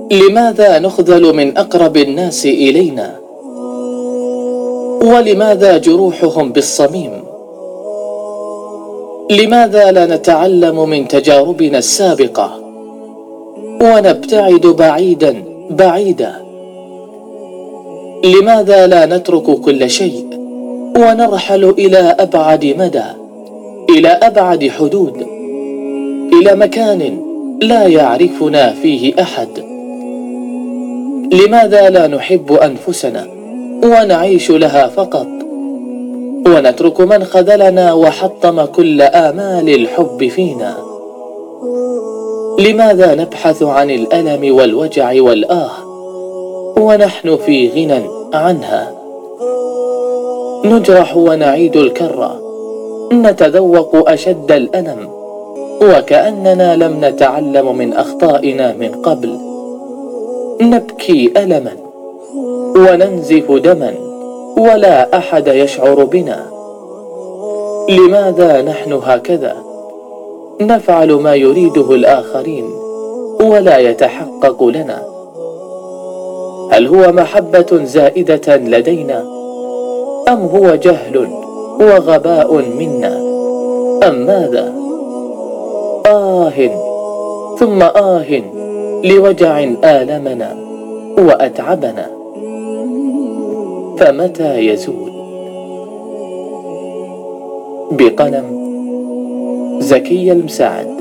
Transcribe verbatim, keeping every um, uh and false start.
لماذا نخذل من أقرب الناس إلينا؟ ولماذا جروحهم بالصميم؟ لماذا لا نتعلم من تجاربنا السابقة ونبتعد بعيدا بعيدا؟ لماذا لا نترك كل شيء ونرحل إلى أبعد مدى، إلى أبعد حدود، إلى مكان لا يعرفنا فيه أحد؟ لماذا لا نحب أنفسنا ونعيش لها فقط، ونترك من خذلنا وحطم كل آمال الحب فينا؟ لماذا نبحث عن الألم والوجع والآه ونحن في غنى عنها؟ نجرح ونعيد الكرة، نتذوق أشد الألم وكأننا لم نتعلم من أخطائنا من قبل. نبكي ألما وننزف دما ولا أحد يشعر بنا. لماذا نحن هكذا نفعل ما يريده الآخرين ولا يتحقق لنا؟ هل هو محبة زائدة لدينا، أم هو جهل وغباء منا، أم ماذا؟ آه ثم آه لوجع آلمنا وأتعبنا، فمتى يزول؟ بقلم زكي المساعد.